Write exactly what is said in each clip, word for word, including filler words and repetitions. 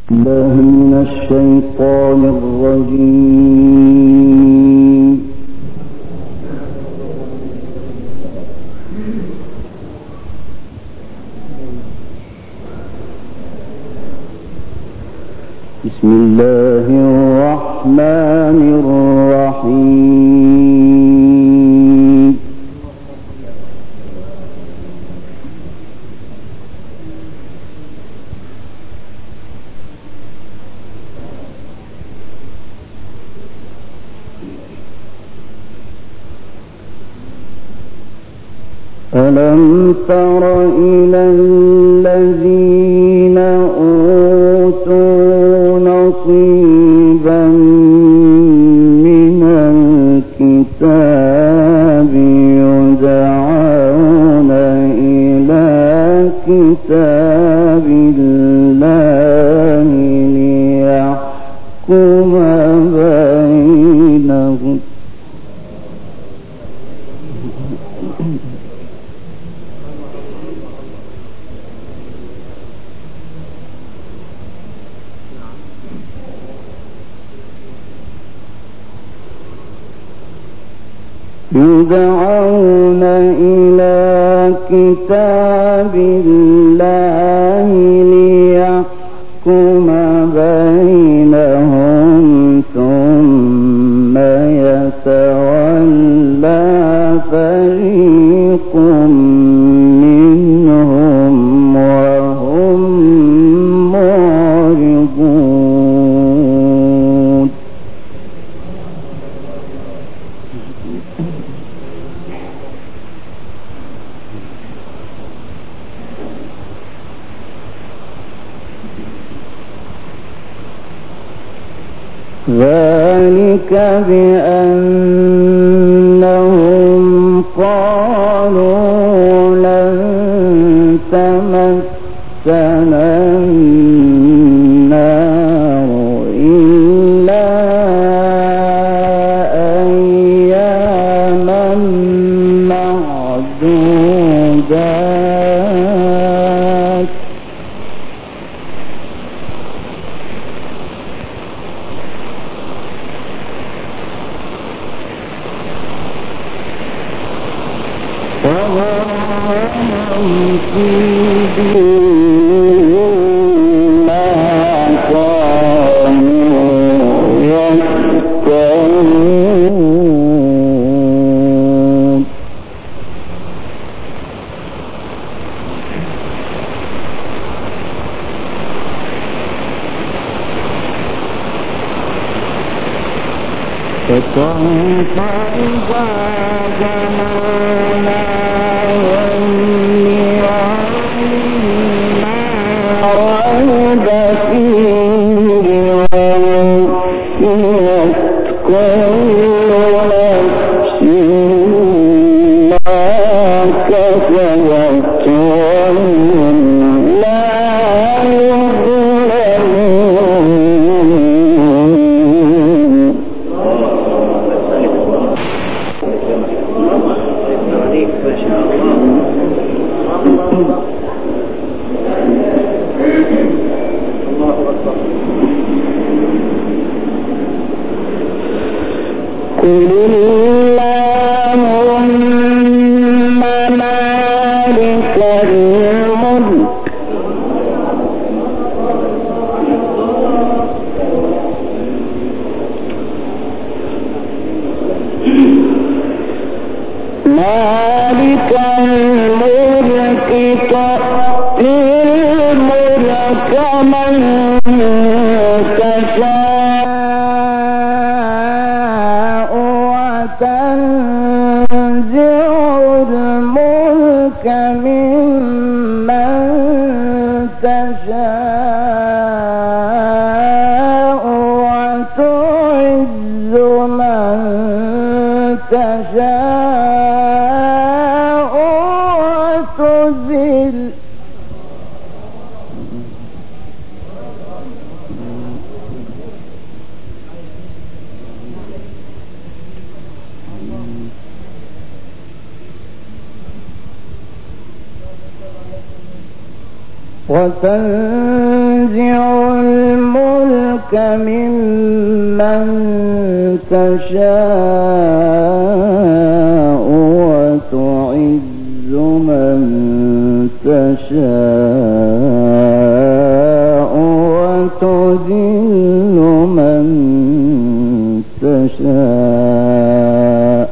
الله من الشيطان الرجيم. بسم الله الرحمن الرحيم. ألم تر إلى الذين أوتوا نصيبا من الكتاب يدعون إلى كتاب الله ليحكم بينهم يدعون إلى كتاب الله ليحكم بينهم ثم يتولى فريق منهم وهم معرضون. ذلك بأنهم قالوا لن تمسنا النار إلا أياما معدودات وهم في دينهم ما كانوا يفترون. فكيف إذا جمعناهم ليوم لا ريب فيه ووفيت كل نفس ما كسبت وهم لا يظلمون. قل اللهم مالك الملك مالك الملك تؤتي الملك من تشاء وتنزع الملك ممن تشاء وتعز من تشاء وتذل وتنزع الملك ممن تشاء وتعز من تشاء وتذل من تشاء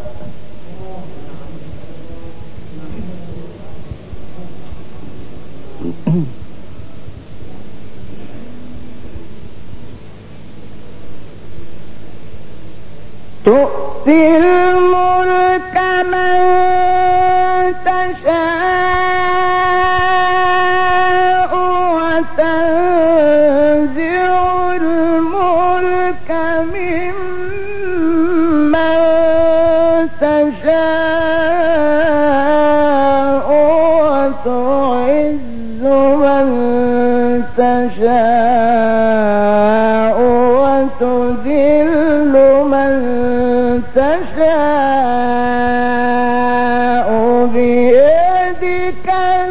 تؤتي الملك من تشاء وتنزع الملك ممن تشاء وتعز من تشاء وتذل من تشاء بيدك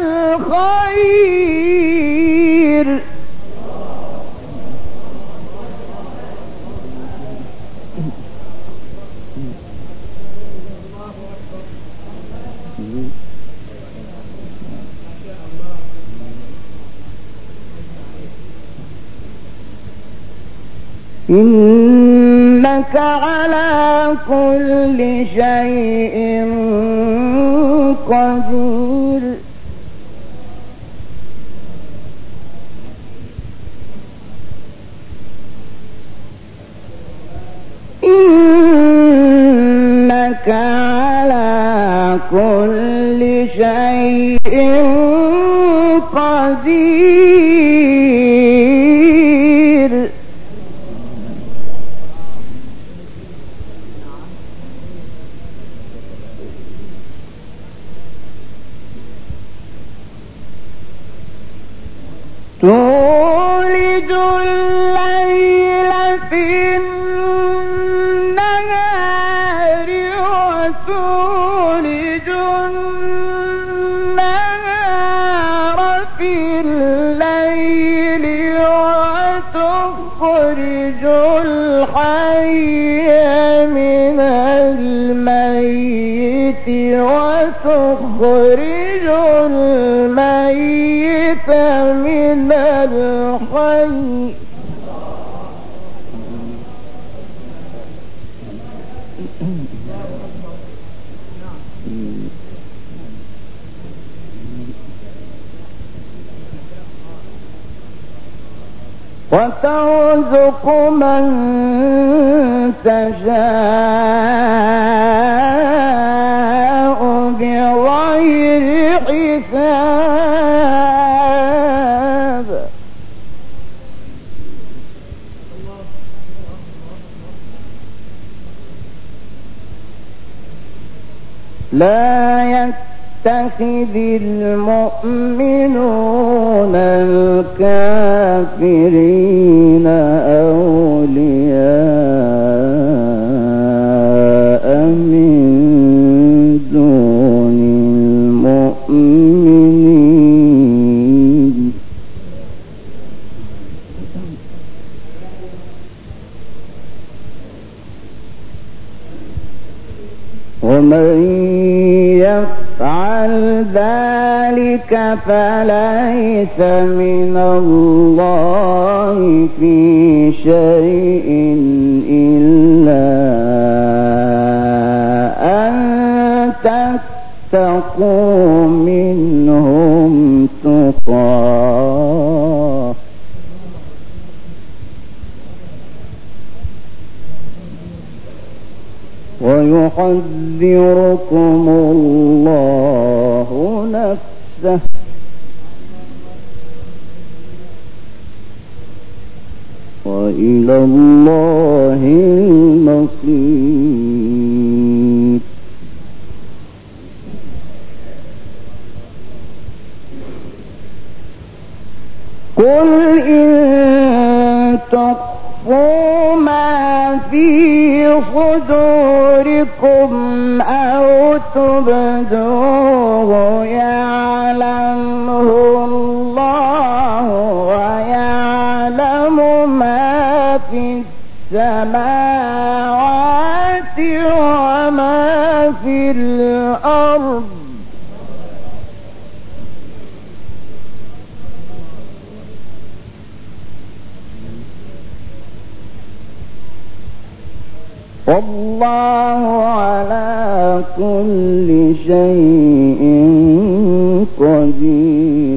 الخير إنك على كل شيء قدير إنك على كل شيء قدير تولج الليل في النهار وتولج النهار في الليل وتخرج الحي من الميت وتخرج الميت من الحي وترزق من تشاء بغير حساب لا يتخذ المؤمنون الكافرين أولياء من دون المؤمنين ومن يفعل ذلك فليس من الله في شيء إلا أن تتقوا منهم تقاه ويحذركم الله نفسه وإلى الله المصير قل إن تخفوا ما في صدوركم أو تبدوه يعلمه الله ويعلم السماوات وما في الأرض والله على كل شيء قدير.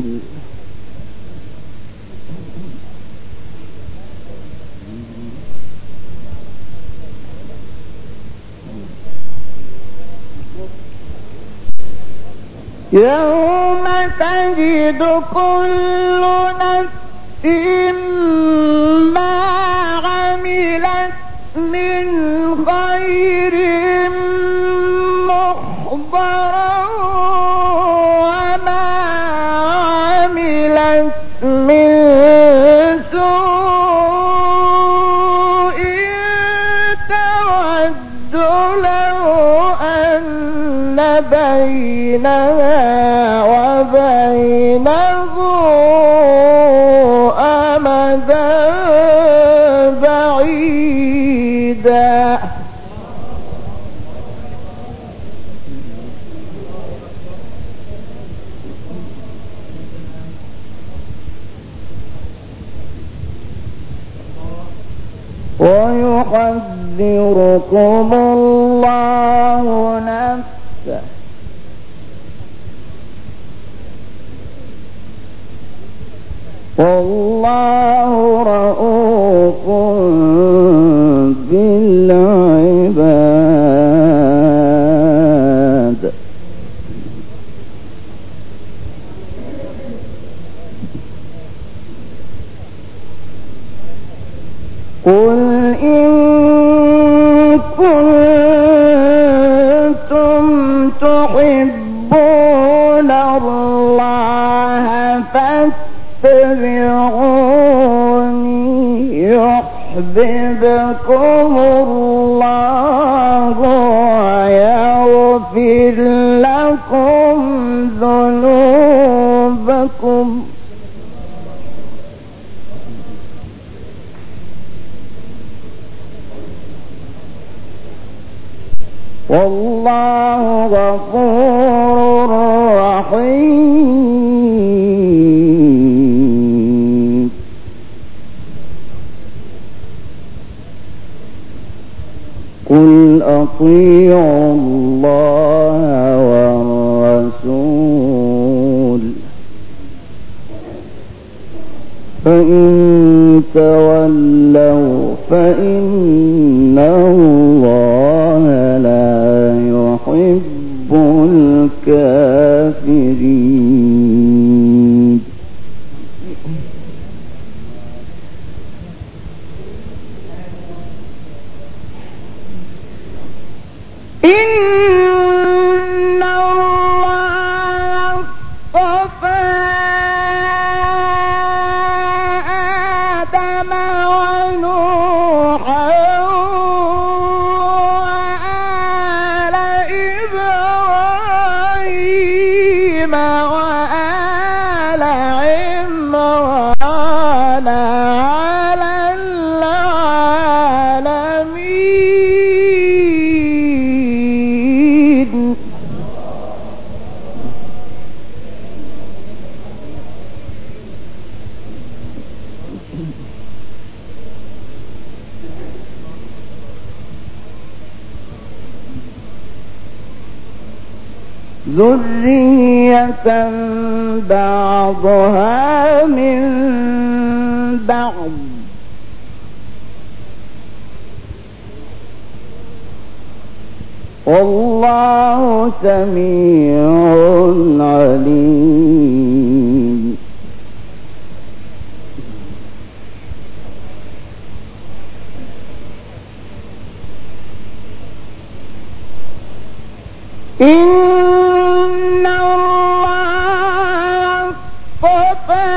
يوم تجد كل نفس ما عملت من خير محضرا وما عملت من سوء تود لو أن بينها وبينه أمدا بعيدا. ويحذركم الله نفسه والله رؤوف بالعباد. قل إن كنتم تحبون الله فاتبعوني يحببكم الله ويغفر لكم ذنوبكم والله غفور رحيم. قل أطيعوا الله والرسول فإن تولوا فإن الله لا يحب الكافرين. إن الله اصطفى آدم ونوحا وآل إبراهيم وآل عمران على العالمين. ذرية بعضها من بعض والله سميع عليم. إن الله اصطفى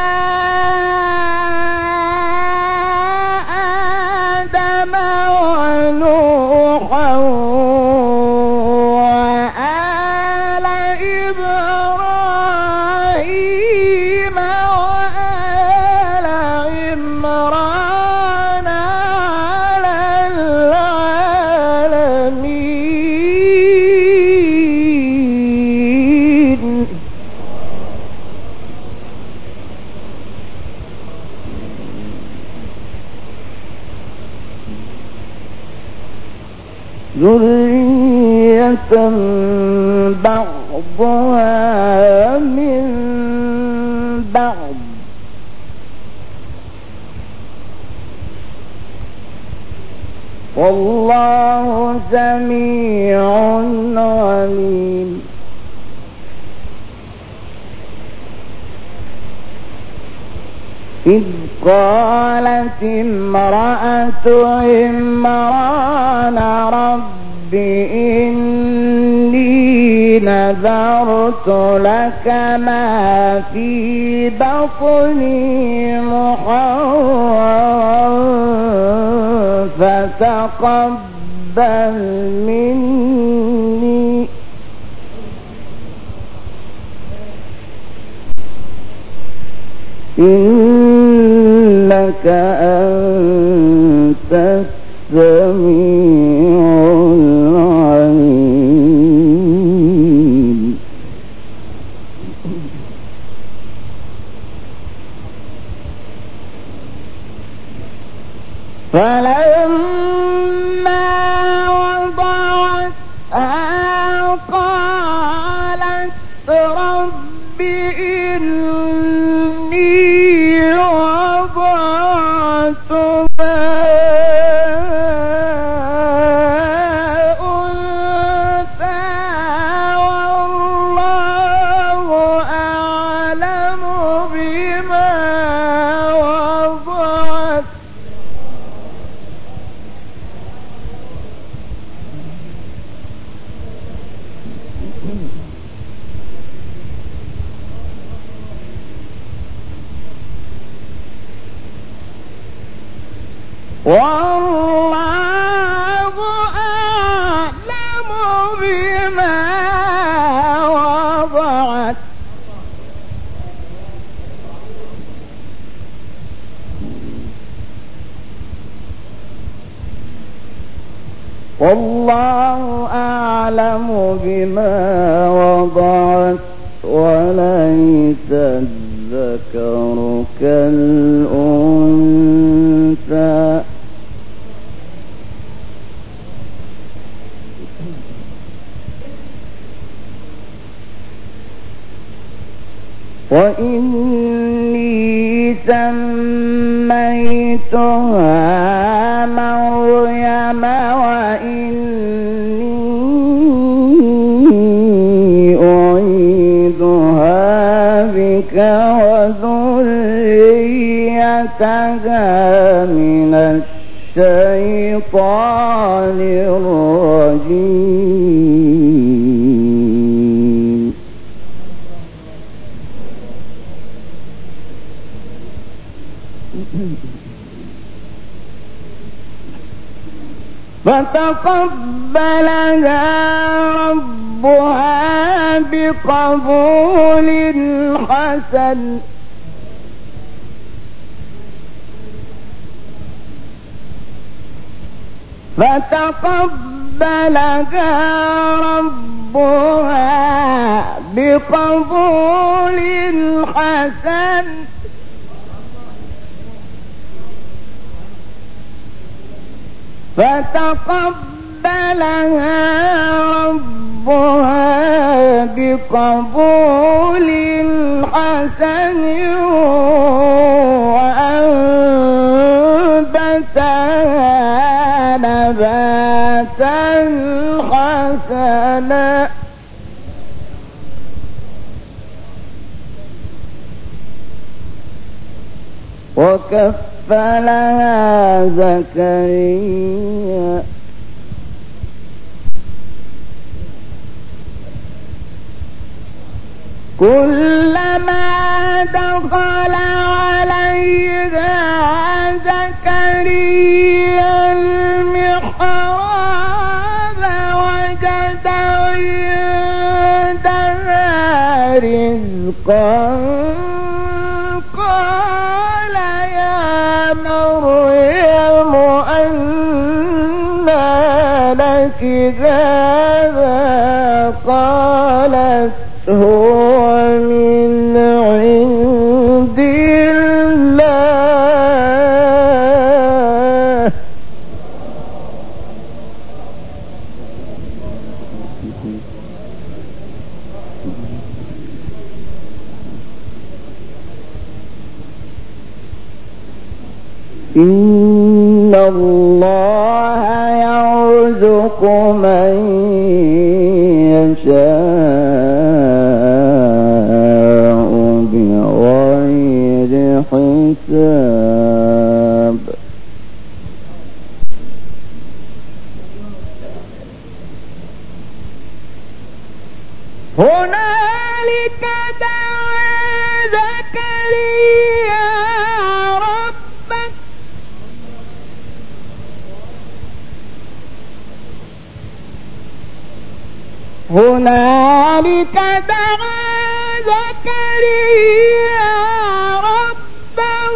آدم ونوحا وآل إبراهيم ذرية بعضها من بعض والله سميع عليم. إذ قالت امرأة عمران رب إني نذرت لك ما في بطني محررا فتقبل مني إنك أنت السميع العليم. فلما وضعتها قالت رب إني وضعتها أنثى والله أعلم بما وضعت والله أعلم بما وضعت والله أعلم بما وضعت وليس الذكر كالأنثى وإني سميتها مريم وإني أعيذها بك وذريتها من الشيطان الرجيم. فتقبلها ربها بقبول حسن فتقبلها ربها بقبول حسن فتقبلها ربها بقبول حسن وأنبتها نباتا حسنا وكفلها زكريا كلما دخل عليها زكريا المحراب وجد عندها رزقا قال يا مريم أنى لك هذا قالت هو من عند الله إن الله يرزق من يشاء بغير حساب. هنالك دعا زكريا ربه هنالك دعا زكريا ربه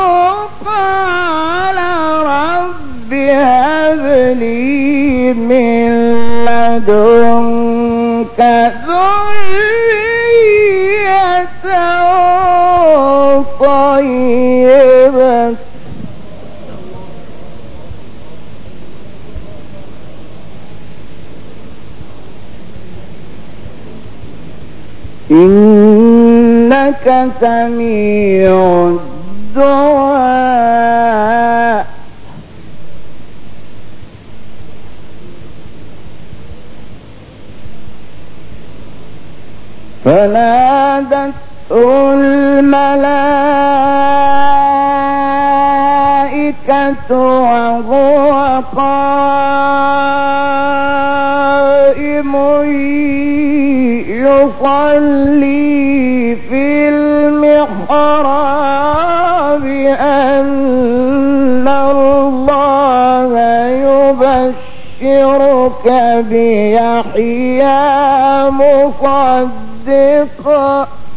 قال رب هب لي من لدنك ذرية طيبة إنك سميع الدعاء. فنادته الملائكة وهو قائم يصلي في المحراب أن الله يبشرك بيحيى مصدقا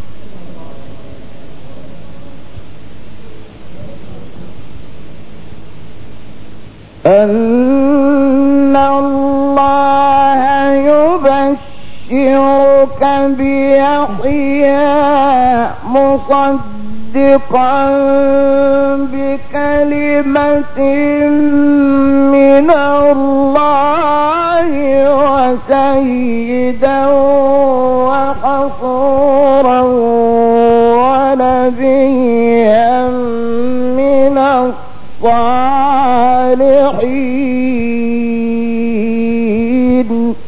أن الله يبشرك بيحيى مصدقا بكلمة من الله وسيدا وحصورا ونبيا من الصالحين.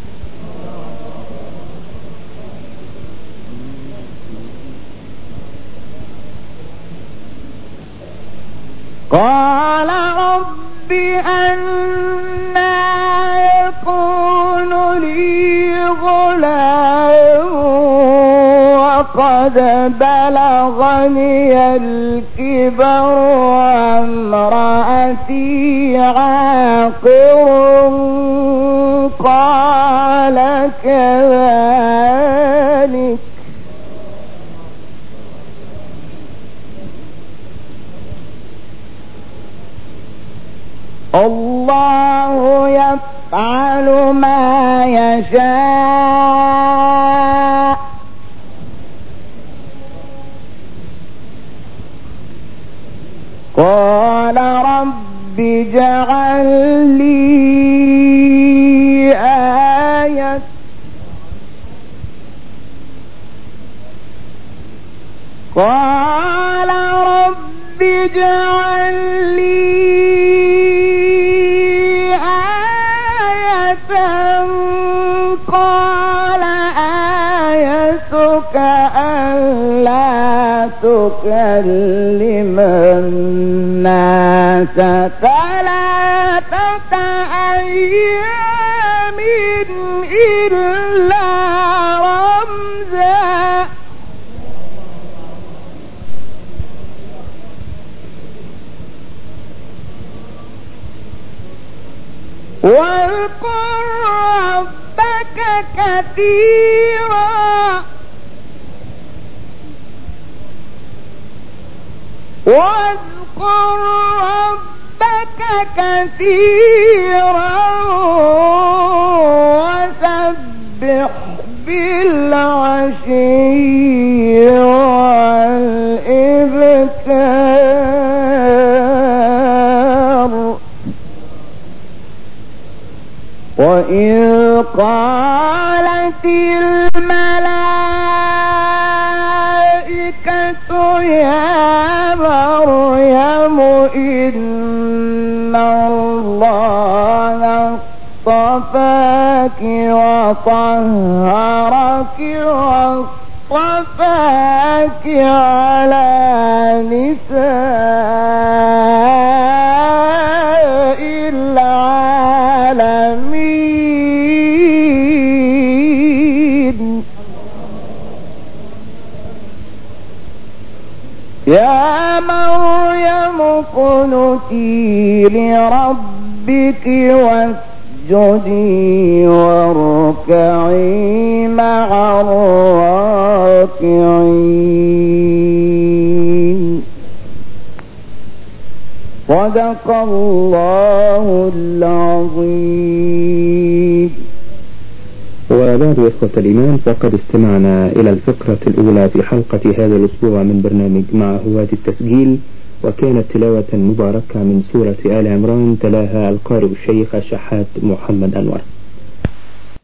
قال رب أنى يكون لي غلام وقد بلغني الكبر وامرأتي عاقر قال كذلك الله يفعل ما يشاء. قال رب اجعل لي آية قال رب اجعل لي قال آيتك ألا تكلم الناس ثلاثة أيام إلا رمزا واذكر ربك كثيرا واذكر ربك كثيرا وسبح بالعشي والإبكار. وإذ قالت الملائكة يا مريم مريم إن الله اصطفاك وطهرك واصطفاك على نساء العالمين. يا مريم اقنتي لربك واسجدي واركعي مع الراكعين. صدق الله العظيم. وبعد إخوة الإيمان، فقد استمعنا إلى الفقرة الأولى في حلقة هذا الأسبوع من برنامج مع هواة التسجيل، وكانت تلاوة مباركة من سورة آل عمران تلاها القارئ الشيخ الشحات محمد أنور.